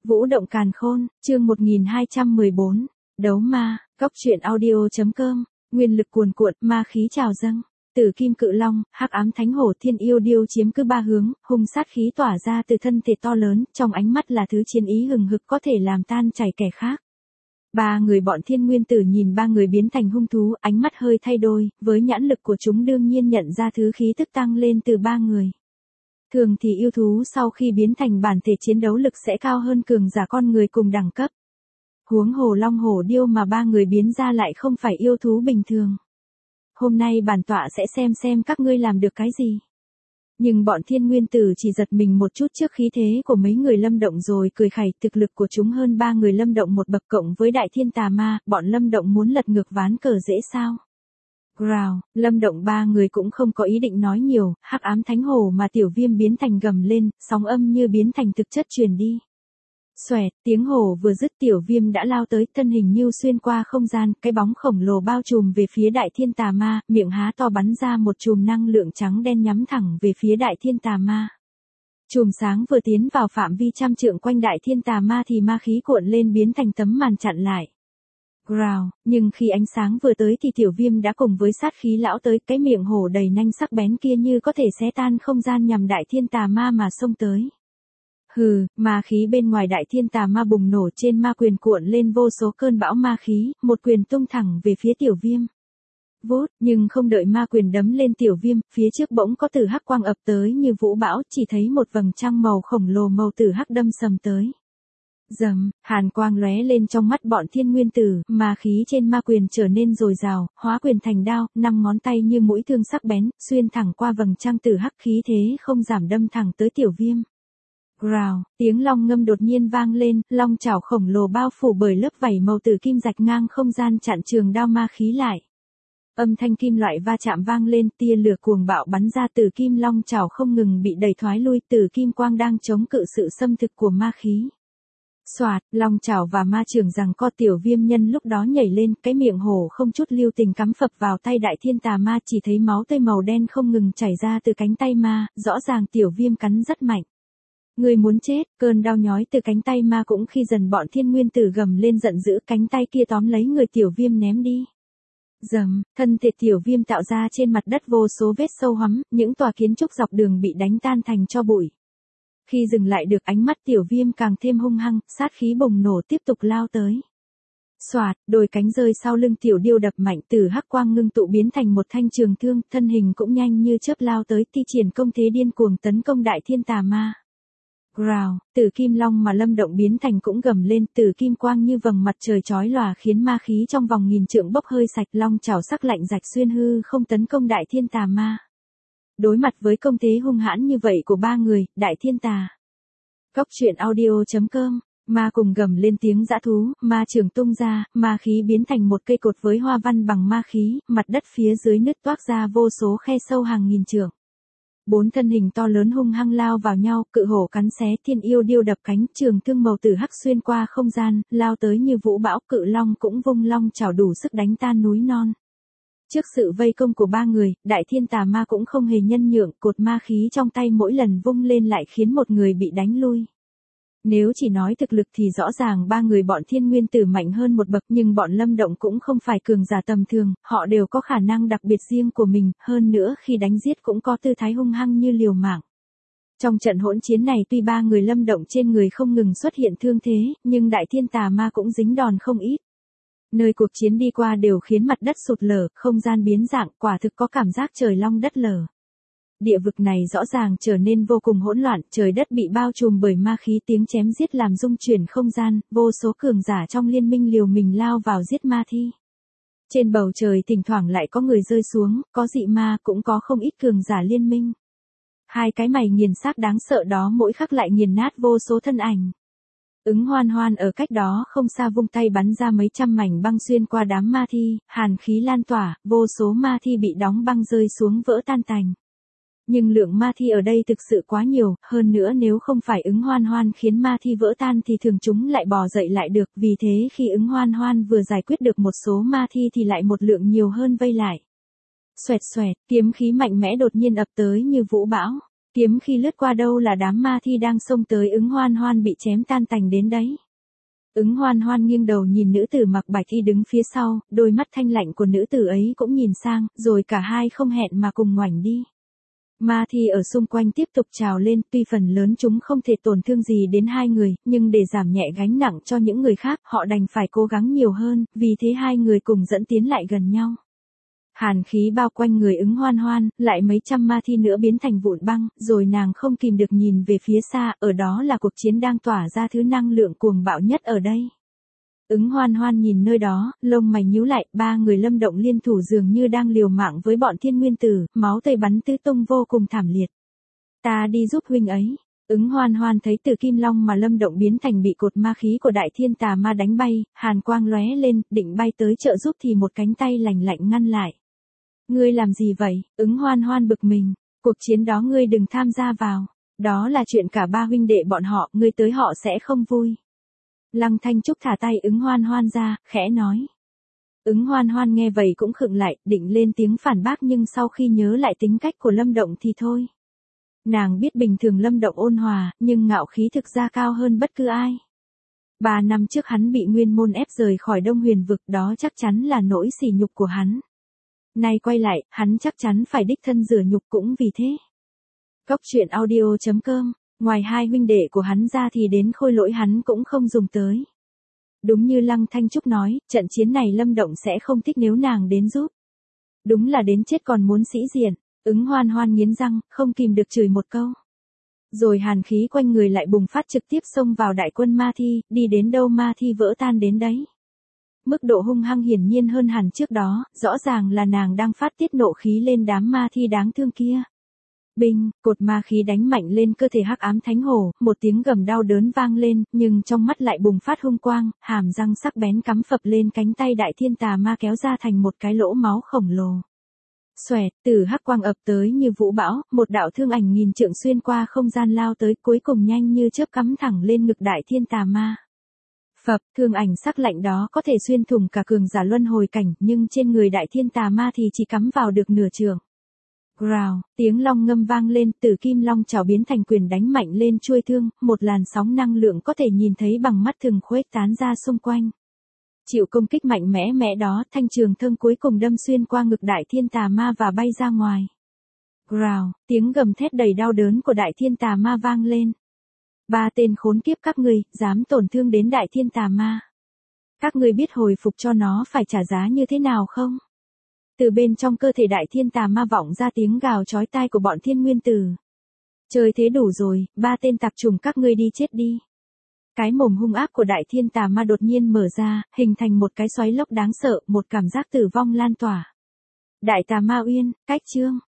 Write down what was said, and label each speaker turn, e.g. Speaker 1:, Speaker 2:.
Speaker 1: Vũ động càn khôn, chương 1214, đấu ma, góc truyện audio.com, nguyên lực cuồn cuộn, ma khí trào dâng. Tử kim cự long, hắc ám thánh hổ, thiên yêu điêu chiếm cứ ba hướng, hung sát khí tỏa ra từ thân thể to lớn, trong ánh mắt là thứ chiến ý hừng hực có thể làm tan chảy kẻ khác. Ba người bọn thiên nguyên tử nhìn ba người biến thành hung thú, ánh mắt hơi thay đổi, với nhãn lực của chúng đương nhiên nhận ra thứ khí tức tăng lên từ ba người. Thường thì yêu thú sau khi biến thành bản thể chiến đấu lực sẽ cao hơn cường giả con người cùng đẳng cấp. Huống hồ long hổ điêu mà ba người biến ra lại không phải yêu thú bình thường. Hôm nay bản tọa sẽ xem các ngươi làm được cái gì. Nhưng bọn thiên nguyên tử chỉ giật mình một chút trước khí thế của mấy người lâm động rồi cười khẩy, thực lực của chúng hơn ba người lâm động một bậc, cộng với đại thiên tà ma, bọn lâm động muốn lật ngược ván cờ dễ sao? Growl, lâm động ba người cũng không có ý định nói nhiều, hắc ám thánh hổ mà tiểu viêm biến thành gầm lên, sóng âm như biến thành thực chất truyền đi. Xoẹt, tiếng hổ vừa dứt tiểu viêm đã lao tới, thân hình như xuyên qua không gian, cái bóng khổng lồ bao trùm về phía đại thiên tà ma, miệng há to bắn ra một chùm năng lượng trắng đen nhắm thẳng về phía đại thiên tà ma. Chùm sáng vừa tiến vào phạm vi trăm trượng quanh đại thiên tà ma thì ma khí cuộn lên biến thành tấm màn chặn lại. Growl, nhưng khi ánh sáng vừa tới thì tiểu viêm đã cùng với sát khí lão tới, cái miệng hổ đầy nanh sắc bén kia như có thể xé tan không gian nhằm đại thiên tà ma mà xông tới. Hừ, ma khí bên ngoài đại thiên tà ma bùng nổ, trên ma quyền cuộn lên vô số cơn bão ma khí, một quyền tung thẳng về phía tiểu viêm. Vút, nhưng không đợi ma quyền đấm lên tiểu viêm, phía trước bỗng có tử hắc quang ập tới như vũ bão, chỉ thấy một vầng trăng màu khổng lồ màu tử hắc đâm sầm tới. Rầm, hàn quang lóe lên trong mắt bọn thiên nguyên tử, ma khí trên ma quyền trở nên dồi dào, hóa quyền thành đao, 5 ngón tay như mũi thương sắc bén, xuyên thẳng qua vầng trăng tử hắc, khí thế không giảm đâm thẳng tới tiểu viêm. Growl, tiếng long ngâm đột nhiên vang lên, long chảo khổng lồ bao phủ bởi lớp vảy màu tử kim rạch ngang không gian chặn trường đao ma khí lại. Âm thanh kim loại va chạm vang lên, tia lửa cuồng bạo bắn ra, từ kim long chảo không ngừng bị đẩy thoái lui, từ kim quang đang chống cự sự xâm thực của ma khí. Soạt, long chảo và ma trường giằng co, tiểu viêm nhân lúc đó nhảy lên, cái miệng hổ không chút lưu tình cắm phập vào tay đại thiên tà ma, chỉ thấy máu tươi màu đen không ngừng chảy ra từ cánh tay ma, rõ ràng tiểu viêm cắn rất mạnh. Người muốn chết, cơn đau nhói từ cánh tay ma cũng khi dần, bọn thiên nguyên tử gầm lên giận dữ, cánh tay kia tóm lấy người tiểu viêm ném đi. Dầm, thân thể tiểu viêm tạo ra trên mặt đất vô số vết sâu hoắm, những tòa kiến trúc dọc đường bị đánh tan thành tro bụi. Khi dừng lại được, ánh mắt tiểu viêm càng thêm hung hăng, sát khí bùng nổ tiếp tục lao tới. Soạt, đôi cánh rơi sau lưng tiểu điêu đập mạnh, từ hắc quang ngưng tụ biến thành một thanh trường thương, thân hình cũng nhanh như chớp lao tới, thi triển công thế điên cuồng tấn công đại thiên tà ma. Growl, tử kim long mà lâm động biến thành cũng gầm lên, tử kim quang như vầng mặt trời chói lòa khiến ma khí trong vòng nghìn trượng bốc hơi sạch, long chảo sắc lạnh rạch xuyên hư không tấn công đại thiên tà ma. Đối mặt với công thế hung hãn như vậy của ba người, đại thiên tà. Góc truyện audio.com, ma cùng gầm lên tiếng dã thú, ma trường tung ra, ma khí biến thành một cây cột với hoa văn bằng ma khí, mặt đất phía dưới nứt toác ra vô số khe sâu hàng nghìn trượng. 4 thân hình to lớn hung hăng lao vào nhau, cự hổ cắn xé, thiên yêu điêu đập cánh, trường thương màu tử hắc xuyên qua không gian, lao tới như vũ bão, cự long cũng vung long chảo đủ sức đánh tan núi non. Trước sự vây công của ba người, đại thiên tà ma cũng không hề nhân nhượng, cột ma khí trong tay mỗi lần vung lên lại khiến một người bị đánh lui. Nếu chỉ nói thực lực thì rõ ràng ba người bọn thiên nguyên tử mạnh hơn một bậc, nhưng bọn lâm động cũng không phải cường giả tầm thường, họ đều có khả năng đặc biệt riêng của mình, hơn nữa khi đánh giết cũng có tư thái hung hăng như liều mạng. Trong trận hỗn chiến này tuy ba người lâm động trên người không ngừng xuất hiện thương thế, nhưng đại thiên tà ma cũng dính đòn không ít. Nơi cuộc chiến đi qua đều khiến mặt đất sụt lở, không gian biến dạng, quả thực có cảm giác trời long đất lở. Địa vực này rõ ràng trở nên vô cùng hỗn loạn, trời đất bị bao trùm bởi ma khí, tiếng chém giết làm rung chuyển không gian, vô số cường giả trong liên minh liều mình lao vào giết ma thi. Trên bầu trời thỉnh thoảng lại có người rơi xuống, có dị ma, cũng có không ít cường giả liên minh. Hai cái mày nghiền xác đáng sợ đó mỗi khắc lại nghiền nát vô số thân ảnh. Ứng Hoan Hoan ở cách đó không xa vung tay bắn ra mấy trăm mảnh băng xuyên qua đám ma thi, hàn khí lan tỏa, vô số ma thi bị đóng băng rơi xuống vỡ tan tành. Nhưng lượng ma thi ở đây thực sự quá nhiều, hơn nữa nếu không phải Ứng Hoan Hoan khiến ma thi vỡ tan thì thường chúng lại bò dậy lại được, vì thế khi Ứng Hoan Hoan vừa giải quyết được một số ma thi thì lại một lượng nhiều hơn vây lại. Xoẹt xoẹt, kiếm khí mạnh mẽ đột nhiên ập tới như vũ bão. Kiếm khi lướt qua đâu là đám ma thi đang xông tới, Ứng Hoan Hoan bị chém tan tành đến đấy. Ứng Hoan Hoan nghiêng đầu nhìn nữ tử mặc bạch y đứng phía sau, đôi mắt thanh lạnh của nữ tử ấy cũng nhìn sang, rồi cả hai không hẹn mà cùng ngoảnh đi. Ma thi ở xung quanh tiếp tục trào lên, tuy phần lớn chúng không thể tổn thương gì đến hai người, nhưng để giảm nhẹ gánh nặng cho những người khác, họ đành phải cố gắng nhiều hơn, vì thế hai người cùng dẫn tiến lại gần nhau. Hàn khí bao quanh người Ứng Hoan Hoan, lại mấy trăm ma thi nữa biến thành vụn băng, rồi nàng không kìm được nhìn về phía xa, ở đó là cuộc chiến đang tỏa ra thứ năng lượng cuồng bạo nhất ở đây. Ứng Hoan Hoan nhìn nơi đó, lông mày nhíu lại, ba người Lâm Động liên thủ dường như đang liều mạng với bọn thiên nguyên tử, máu tươi bắn tứ tung vô cùng thảm liệt. Ta đi giúp huynh ấy. Ứng Hoan Hoan thấy từ kim long mà Lâm Động biến thành bị cột ma khí của đại thiên tà ma đánh bay, hàn quang lóe lên, định bay tới trợ giúp thì một cánh tay lạnh lạnh ngăn lại. Ngươi làm gì vậy? Ứng Hoan Hoan bực mình, cuộc chiến đó ngươi đừng tham gia vào, đó là chuyện cả ba huynh đệ bọn họ, ngươi tới họ sẽ không vui. Lăng Thanh Trúc thả tay Ứng Hoan Hoan ra, khẽ nói. Ứng Hoan Hoan nghe vậy cũng khựng lại, định lên tiếng phản bác nhưng sau khi nhớ lại tính cách của Lâm Động thì thôi. Nàng biết bình thường Lâm Động ôn hòa, nhưng ngạo khí thực ra cao hơn bất cứ ai. 3 năm trước hắn bị Nguyên Môn ép rời khỏi Đông Huyền vực, đó chắc chắn là nỗi sỉ nhục của hắn. Nay quay lại, hắn chắc chắn phải đích thân rửa nhục cũng vì thế. Cóc truyện audio.com, ngoài hai huynh đệ của hắn ra thì đến Khôi Lỗi hắn cũng không dùng tới. Đúng như Lăng Thanh Trúc nói, trận chiến này Lâm Động sẽ không thích nếu nàng đến giúp. Đúng là đến chết còn muốn sĩ diện. Ứng Hoan Hoan nghiến răng, không kìm được chửi một câu. Rồi hàn khí quanh người lại bùng phát trực tiếp xông vào đại quân ma thi, đi đến đâu ma thi vỡ tan đến đấy. Mức độ hung hăng hiển nhiên hơn hẳn trước đó, rõ ràng là nàng đang phát tiết nộ khí lên đám ma thi đáng thương kia. Binh, cột ma khí đánh mạnh lên cơ thể hắc ám thánh hổ, một tiếng gầm đau đớn vang lên, nhưng trong mắt lại bùng phát hung quang, hàm răng sắc bén cắm phập lên cánh tay đại thiên tà ma kéo ra thành một cái lỗ máu khổng lồ. Xoẹt, từ hắc quang ập tới như vũ bão, một đạo thương ảnh nghìn trượng xuyên qua không gian lao tới, cuối cùng nhanh như chớp cắm thẳng lên ngực đại thiên tà ma. Phập, thương ảnh sắc lạnh đó có thể xuyên thủng cả cường giả luân hồi cảnh, nhưng trên người đại thiên tà ma thì chỉ cắm vào được nửa trượng. Growl, tiếng long ngâm vang lên, từ kim long chảo biến thành quyền đánh mạnh lên chuôi thương, một làn sóng năng lượng có thể nhìn thấy bằng mắt thường khuếch tán ra xung quanh. Chịu công kích mạnh mẽ đó, thanh trường thương cuối cùng đâm xuyên qua ngực đại thiên tà ma và bay ra ngoài. Growl, tiếng gầm thét đầy đau đớn của đại thiên tà ma vang lên. 3 tên khốn kiếp các ngươi, dám tổn thương đến đại thiên tà ma. Các ngươi biết hồi phục cho nó phải trả giá như thế nào không? Từ bên trong cơ thể đại thiên tà ma vọng ra tiếng gào chói tai của bọn thiên nguyên tử. Chơi thế đủ rồi, 3 tên tạp trùng các ngươi đi chết đi. Cái mồm hung ác của đại thiên tà ma đột nhiên mở ra, hình thành một cái xoáy lốc đáng sợ, một cảm giác tử vong lan tỏa. Đại tà ma uyên, cách chương.